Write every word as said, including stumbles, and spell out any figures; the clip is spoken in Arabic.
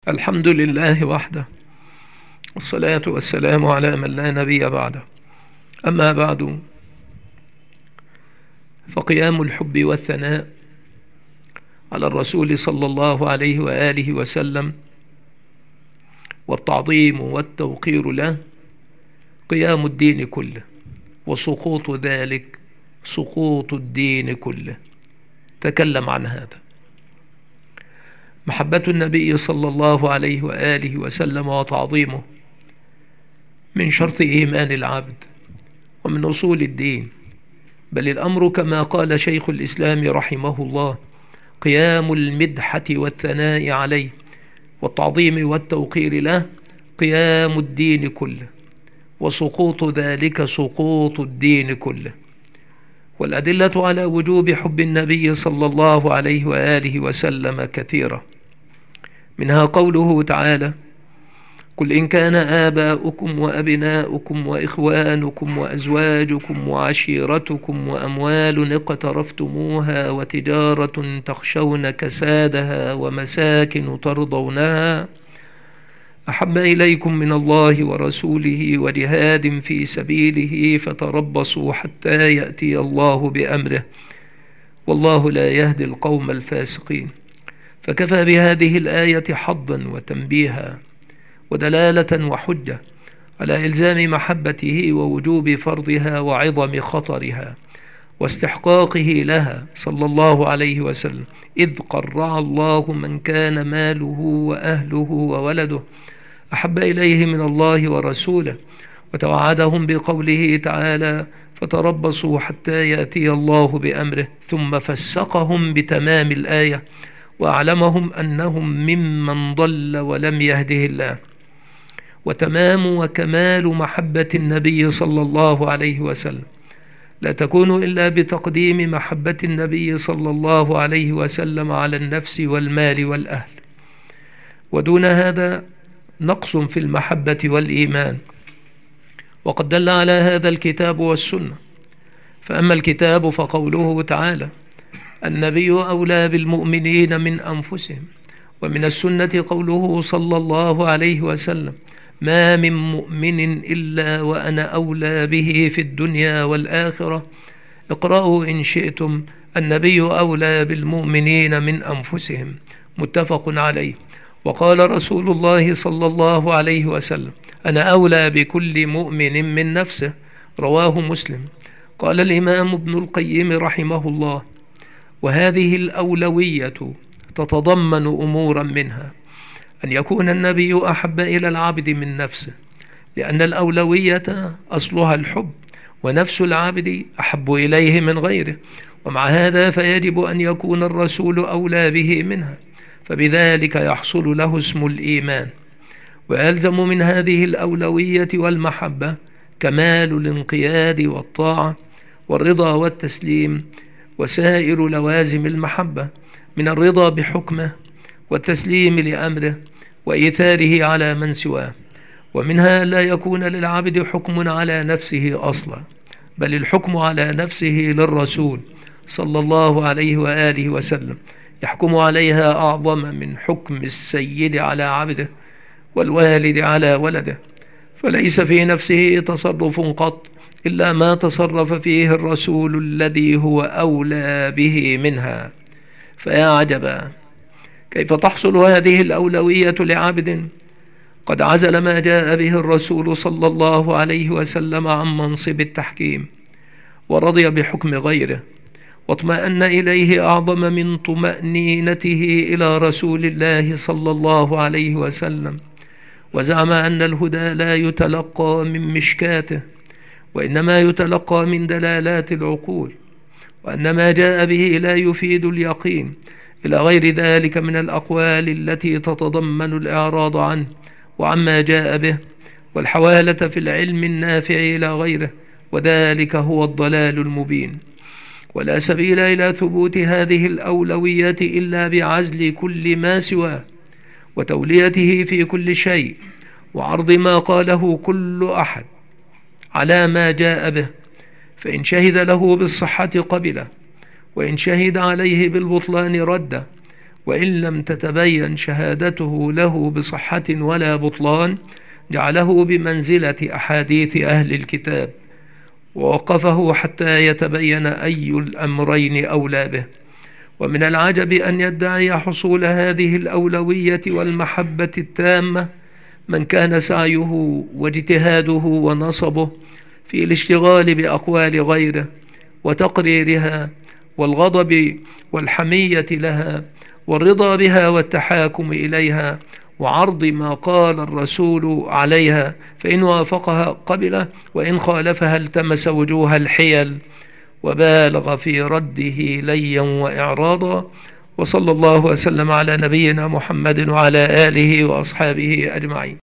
الحمد لله وحده، والصلاة والسلام على من لا نبي بعده. أما بعد، فقيام الحب والثناء على الرسول صلى الله عليه وآله وسلم والتعظيم والتوقير له قيام الدين كله، وسقوط ذلك سقوط الدين كله. تكلم عن هذا. محبة النبي صلى الله عليه وآله وسلم وتعظيمه من شرط إيمان العبد ومن أصول الدين، بل الأمر كما قال شيخ الإسلام رحمه الله: قيام المدحة والثناء عليه والتعظيم والتوقير له قيام الدين كله، وسقوط ذلك سقوط الدين كله. والأدلة على وجوب حب النبي صلى الله عليه وآله وسلم كثيرة، منها قوله تعالى: قل إن كان آباؤكم وأبناؤكم وإخوانكم وأزواجكم وعشيرتكم وأموال اقترفتموها وتجارة تخشون كسادها ومساكن ترضونها أحب إليكم من الله ورسوله وجهاد في سبيله فتربصوا حتى يأتي الله بأمره والله لا يهدي القوم الفاسقين. فكفى بهذه الآية حظا وتنبيها ودلالة وحجة على إلزام محبته ووجوب فرضها وعظم خطرها واستحقاقه لها صلى الله عليه وسلم، إذ قرع الله من كان ماله وأهله وولده أحب إليه من الله ورسوله، وتوعدهم بقوله تعالى: فتربصوا حتى يأتي الله بأمره، ثم فسقهم بتمام الآية وأعلمهم أنهم ممن ضل ولم يهده الله. وتمام وكمال محبة النبي صلى الله عليه وسلم لا تكون إلا بتقديم محبة النبي صلى الله عليه وسلم على النفس والمال والأهل، ودون هذا نقص في المحبة والإيمان. وقد دل على هذا الكتاب والسنة. فأما الكتاب فقوله تعالى: النبي أولى بالمؤمنين من أنفسهم، ومن السنة قوله صلى الله عليه وسلم: ما من مؤمن إلا وأنا أولى به في الدنيا والآخرة. اقرأوا إن شئتم: النبي أولى بالمؤمنين من أنفسهم. متفق عليه. وقال رسول الله صلى الله عليه وسلم: أنا أولى بكل مؤمن من نفسه. رواه مسلم. قال الإمام ابن القيم رحمه الله: وهذه الأولوية تتضمن أمورا، منها أن يكون النبي أحب إلى العبد من نفسه، لأن الأولوية أصلها الحب، ونفس العبد أحب إليه من غيره، ومع هذا فيجب أن يكون الرسول أولى به منها، فبذلك يحصل له اسم الإيمان. ويلزم من هذه الأولوية والمحبة كمال الانقياد والطاعة والرضا والتسليم وسائر لوازم المحبة من الرضا بحكمه والتسليم لأمره وإيثاره على من سواه. ومنها لا يكون للعبد حكم على نفسه أصلا، بل الحكم على نفسه للرسول صلى الله عليه وآله وسلم، يحكم عليها أعظم من حكم السيد على عبده والوالد على ولده. فليس في نفسه تصرف قط إلا ما تصرف فيه الرسول الذي هو أولى به منها. فيا عجبا كيف تحصل هذه الأولوية لعبد قد عزل ما جاء به الرسول صلى الله عليه وسلم عن منصب التحكيم، ورضي بحكم غيره، واطمأن إليه أعظم من طمأنينته إلى رسول الله صلى الله عليه وسلم، وزعم أن الهدى لا يتلقى من مشكاته، وإنما يتلقى من دلالات العقول، وأن ما جاء به لا يفيد اليقين، إلى غير ذلك من الأقوال التي تتضمن الإعراض عنه وعما جاء به، والحوالة في العلم النافع إلى غيره، وذلك هو الضلال المبين. ولا سبيل إلى ثبوت هذه الأولوية إلا بعزل كل ما سواه، وتوليته في كل شيء، وعرض ما قاله كل أحد على ما جاء به، فإن شهد له بالصحة قبله، وإن شهد عليه بالبطلان رده، وإن لم تتبين شهادته له بصحة ولا بطلان جعله بمنزلة أحاديث أهل الكتاب، ووقفه حتى يتبين أي الأمرين أولى به. ومن العجب أن يدعي حصول هذه الأولوية والمحبة التامة من كان سعيه واجتهاده ونصبه في الاشتغال بأقوال غيره وتقريرها والغضب والحمية لها والرضا بها والتحاكم إليها وعرض ما قال الرسول عليها، فإن وافقها قبله وإن خالفها التمس وجوه الحيل وبالغ في رده ليا وإعراضا. وصلى الله وسلم على نبينا محمد وعلى آله وأصحابه أجمعين.